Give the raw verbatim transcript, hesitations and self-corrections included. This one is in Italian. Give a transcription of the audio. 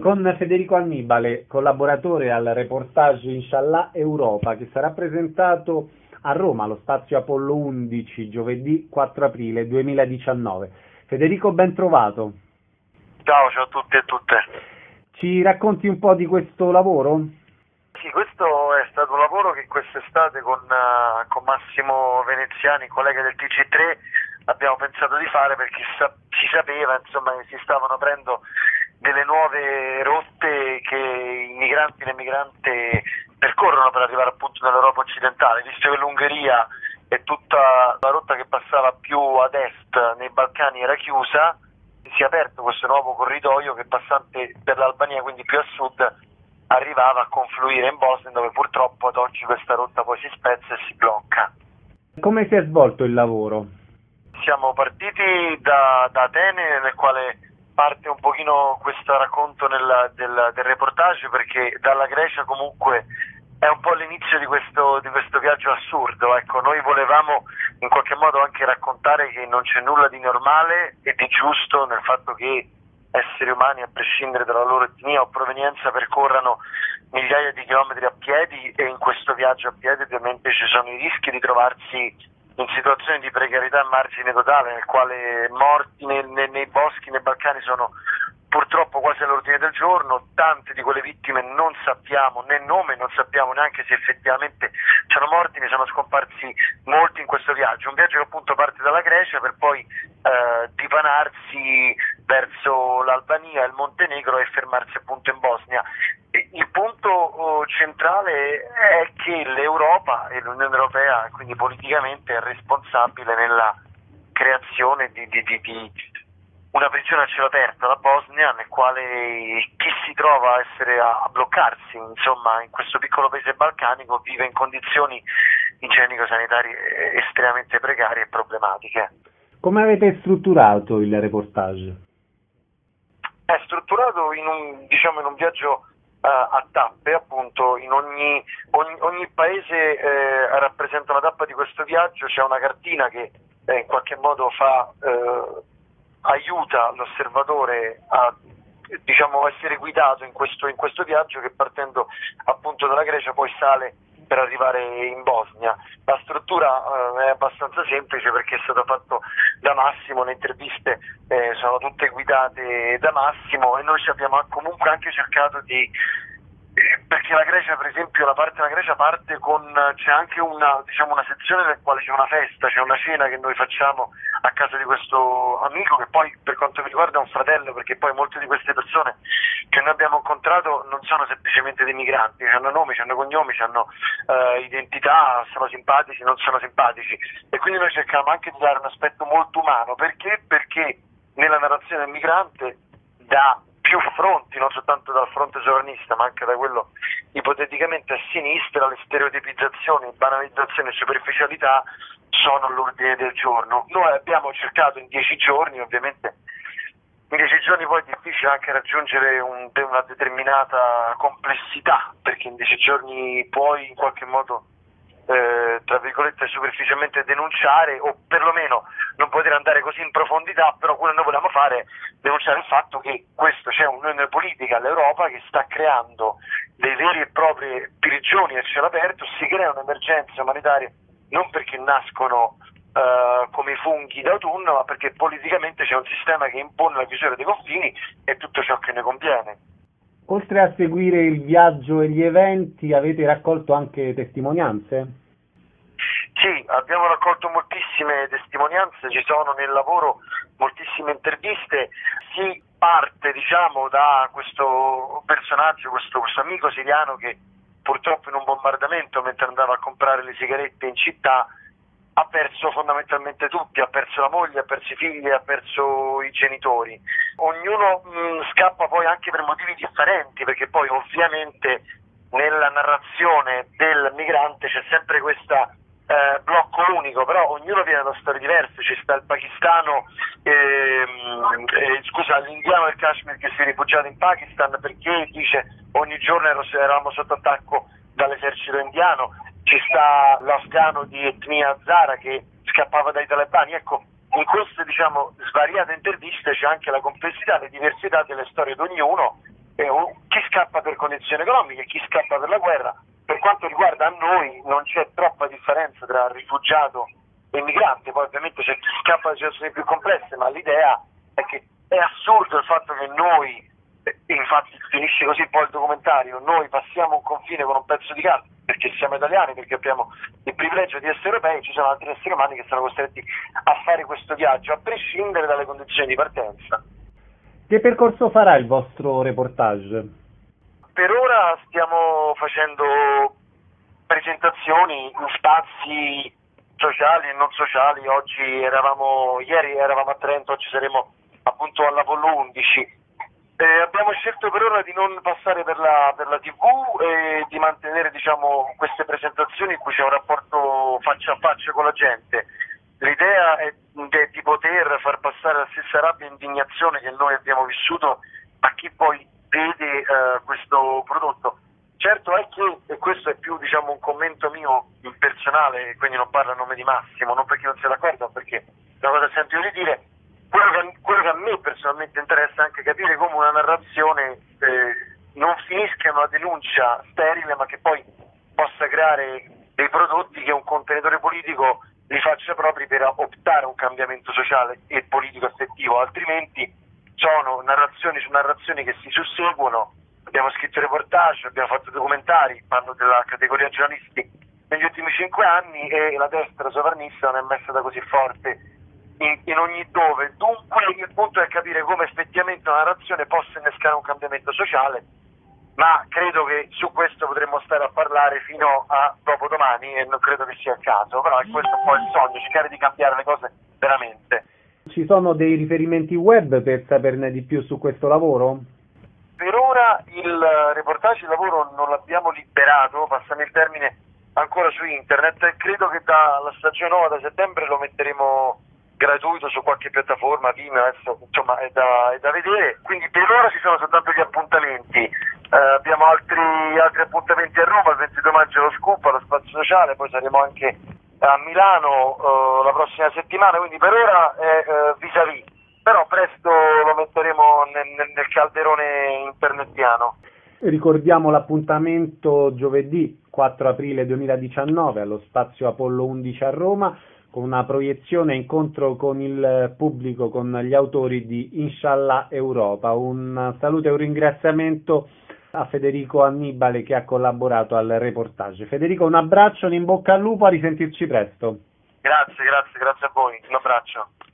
con Federico Annibale, collaboratore al reportage Inshallah Europa, che sarà presentato a Roma allo Spazio Apollo undici giovedì quattro aprile duemiladiciannove. Federico, ben trovato. Ciao, ciao a tutti e tutte. Ci racconti un po' di questo lavoro? Sì, questo è stato un lavoro che quest'estate con, uh, con Massimo Veneziani, collega del T G tre, abbiamo pensato di fare perché sa- si sapeva insomma, che si stavano aprendo delle nuove rotte che i migranti e le migranti percorrono per arrivare appunto nell'Europa occidentale, visto che l'Ungheria e tutta la rotta che passava più ad est nei Balcani era chiusa. Si è aperto questo nuovo corridoio che passante per l'Albania, quindi più a sud, arrivava a confluire in Bosnia, dove purtroppo ad oggi questa rotta poi si spezza e si blocca. Come si è svolto il lavoro? Siamo partiti da, da Atene, nel quale parte un pochino questo racconto nel, del, del reportage, perché dalla Grecia comunque è un po' l'inizio di questo, di questo viaggio assurdo. Ecco, noi volevamo in qualche modo anche raccontare che non c'è nulla di normale e di giusto nel fatto che esseri umani, a prescindere dalla loro etnia o provenienza, percorrano migliaia di chilometri a piedi, e in questo viaggio a piedi ovviamente ci sono i rischi di trovarsi in situazioni di precarietà a margine totale, nel quale morti nei, nei, nei boschi, nei Balcani sono purtroppo quasi all'ordine del giorno. Tante di quelle vittime non sappiamo né nome, non sappiamo neanche se effettivamente sono morti, ne sono scomparsi molti in questo viaggio, un viaggio che appunto parte dalla Grecia per poi eh, dipanarsi verso l'Albania e il Montenegro e fermarsi appunto in Bosnia. Il punto oh, centrale è che l'Europa e l'Unione Europea, quindi politicamente, è responsabile nella creazione di, di, di, di una prigione a cielo aperto, la Bosnia, nel quale chi si trova a essere a, a bloccarsi, insomma, in questo piccolo paese balcanico, vive in condizioni igienico-sanitarie estremamente precarie e problematiche. Come avete strutturato il reportage? È strutturato in un, diciamo, in un viaggio uh, a tappe, appunto, in ogni, ogni, ogni paese eh, rappresenta una tappa di questo viaggio. C'è una cartina che eh, in qualche modo fa eh, aiuta l'osservatore a, diciamo, essere guidato in questo, in questo viaggio, che partendo appunto dalla Grecia poi sale per arrivare in Bosnia. La struttura eh, è abbastanza semplice perché è stato fatto da Massimo, le interviste eh, sono tutte guidate da Massimo, e noi ci abbiamo comunque anche cercato di eh, perché la Grecia, per esempio, la parte della Grecia parte con, c'è anche una, diciamo, una sezione nel quale c'è una festa, c'è una cena che noi facciamo a casa di questo amico, che poi per quanto mi riguarda è un fratello, perché poi molte di queste persone che noi abbiamo incontrato non sono semplicemente dei migranti, hanno nomi, hanno cognomi, hanno uh, identità, sono simpatici, non sono simpatici, e quindi noi cerchiamo anche di dare un aspetto molto umano. Perché? Perché nella narrazione del migrante, da più fronti, non soltanto dal fronte sovranista ma anche da quello ipoteticamente a sinistra, le stereotipizzazioni, banalizzazioni e superficialità sono all'ordine del giorno. Noi abbiamo cercato in dieci giorni, ovviamente in dieci giorni poi è difficile anche raggiungere un, una determinata complessità, perché in dieci giorni puoi in qualche modo eh, tra virgolette superficialmente denunciare, o perlomeno non poter andare così in profondità, però quello che noi vogliamo fare è denunciare il fatto che questo, c'è un'unione politica all'Europa che sta creando dei veri e propri prigioni a cielo aperto, si crea un'emergenza umanitaria non perché nascono Uh, come i funghi d'autunno, ma perché politicamente c'è un sistema che impone la chiusura dei confini e tutto ciò che ne conviene. Oltre a seguire il viaggio e gli eventi, avete raccolto anche testimonianze? Sì, abbiamo raccolto moltissime testimonianze, ci sono nel lavoro moltissime interviste. Si parte, diciamo, da questo personaggio, questo, questo amico siriano che purtroppo in un bombardamento, mentre andava a comprare le sigarette in città, ha perso fondamentalmente tutti, ha perso la moglie, ha perso i figli, ha perso i genitori. Ognuno mh, scappa poi anche per motivi differenti, perché poi ovviamente nella narrazione del migrante c'è sempre questo eh, blocco unico, però ognuno viene da storie diverse. Ci sta il pakistano, ehm, eh, scusa, l'indiano del Kashmir che si è rifugiato in Pakistan perché dice ogni giorno eravamo sotto attacco dall'esercito indiano. Ci sta l'afgano di etnia hazara che scappava dai talebani. Ecco, in queste, diciamo, svariate interviste c'è anche la complessità, le diversità delle storie di ognuno, eh, chi scappa per condizioni economiche, chi scappa per la guerra. Per quanto riguarda a noi non c'è troppa differenza tra rifugiato e migrante, poi ovviamente c'è chi scappa da situazioni più complesse, ma l'idea è che è assurdo il fatto che noi, e infatti finisce così poi il documentario, noi passiamo un confine con un pezzo di carta perché siamo italiani, perché abbiamo il privilegio di essere europei, ci sono altri esseri umani che sono costretti a fare questo viaggio a prescindere dalle condizioni di partenza. Che percorso farà il vostro reportage? Per ora stiamo facendo presentazioni in spazi sociali e non sociali. Oggi eravamo, ieri eravamo a Trento, oggi saremo appunto all'Apollo undici. Eh, abbiamo scelto per ora di non passare per la, per la tivù e di mantenere, diciamo, queste presentazioni in cui c'è un rapporto faccia a faccia con la gente. L'idea è, è di poter far passare la stessa rabbia e indignazione che noi abbiamo vissuto a chi poi vede eh, questo prodotto. Certo è che, e questo è più, diciamo, un commento mio personale, quindi non parlo a nome di Massimo, non perché non sia d'accordo, ma perché è una cosa che sento io di dire, quello che, quello che a me personalmente interessa è anche capire come una narrazione eh, non finisca in una denuncia sterile, ma che poi possa creare dei prodotti che un contenitore politico li faccia propri per optare a un cambiamento sociale e politico effettivo, altrimenti sono narrazioni su narrazioni che si susseguono. Abbiamo scritto reportage, abbiamo fatto documentari, parlo della categoria giornalisti negli ultimi cinque anni e la destra sovranista non è mai stata così forte in, in ogni dove. Dunque il punto è capire come effettivamente una narrazione possa innescare un cambiamento sociale, ma credo che su questo potremmo stare a parlare fino a dopodomani e non credo che sia il caso, però è questo un po' il sogno, cercare di cambiare le cose veramente. Ci sono dei riferimenti web per saperne di più su questo lavoro? Per ora il reportage di lavoro non l'abbiamo liberato, passami il termine, ancora su internet e credo che dalla stagione nuova, da settembre, lo metteremo gratuito su qualche piattaforma, Vimeo, adesso insomma è da, è da vedere, quindi per ora ci sono soltanto gli appuntamenti, eh, abbiamo altri, altri appuntamenti a Roma, il ventidue maggio lo Scoop, allo Spazio Sociale, poi saremo anche a Milano eh, la prossima settimana, quindi per ora è eh, vis-à-vis. Però presto lo metteremo nel, nel calderone internetiano. Ricordiamo l'appuntamento giovedì quattro aprile duemiladiciannove allo Spazio Apollo undici a Roma, con una proiezione incontro con il pubblico, con gli autori di Inshallah Europa. Un saluto e un ringraziamento a Federico Annibale che ha collaborato al reportage. Federico, un abbraccio, un in bocca al lupo, a risentirci presto. Grazie, grazie, grazie a voi, un abbraccio.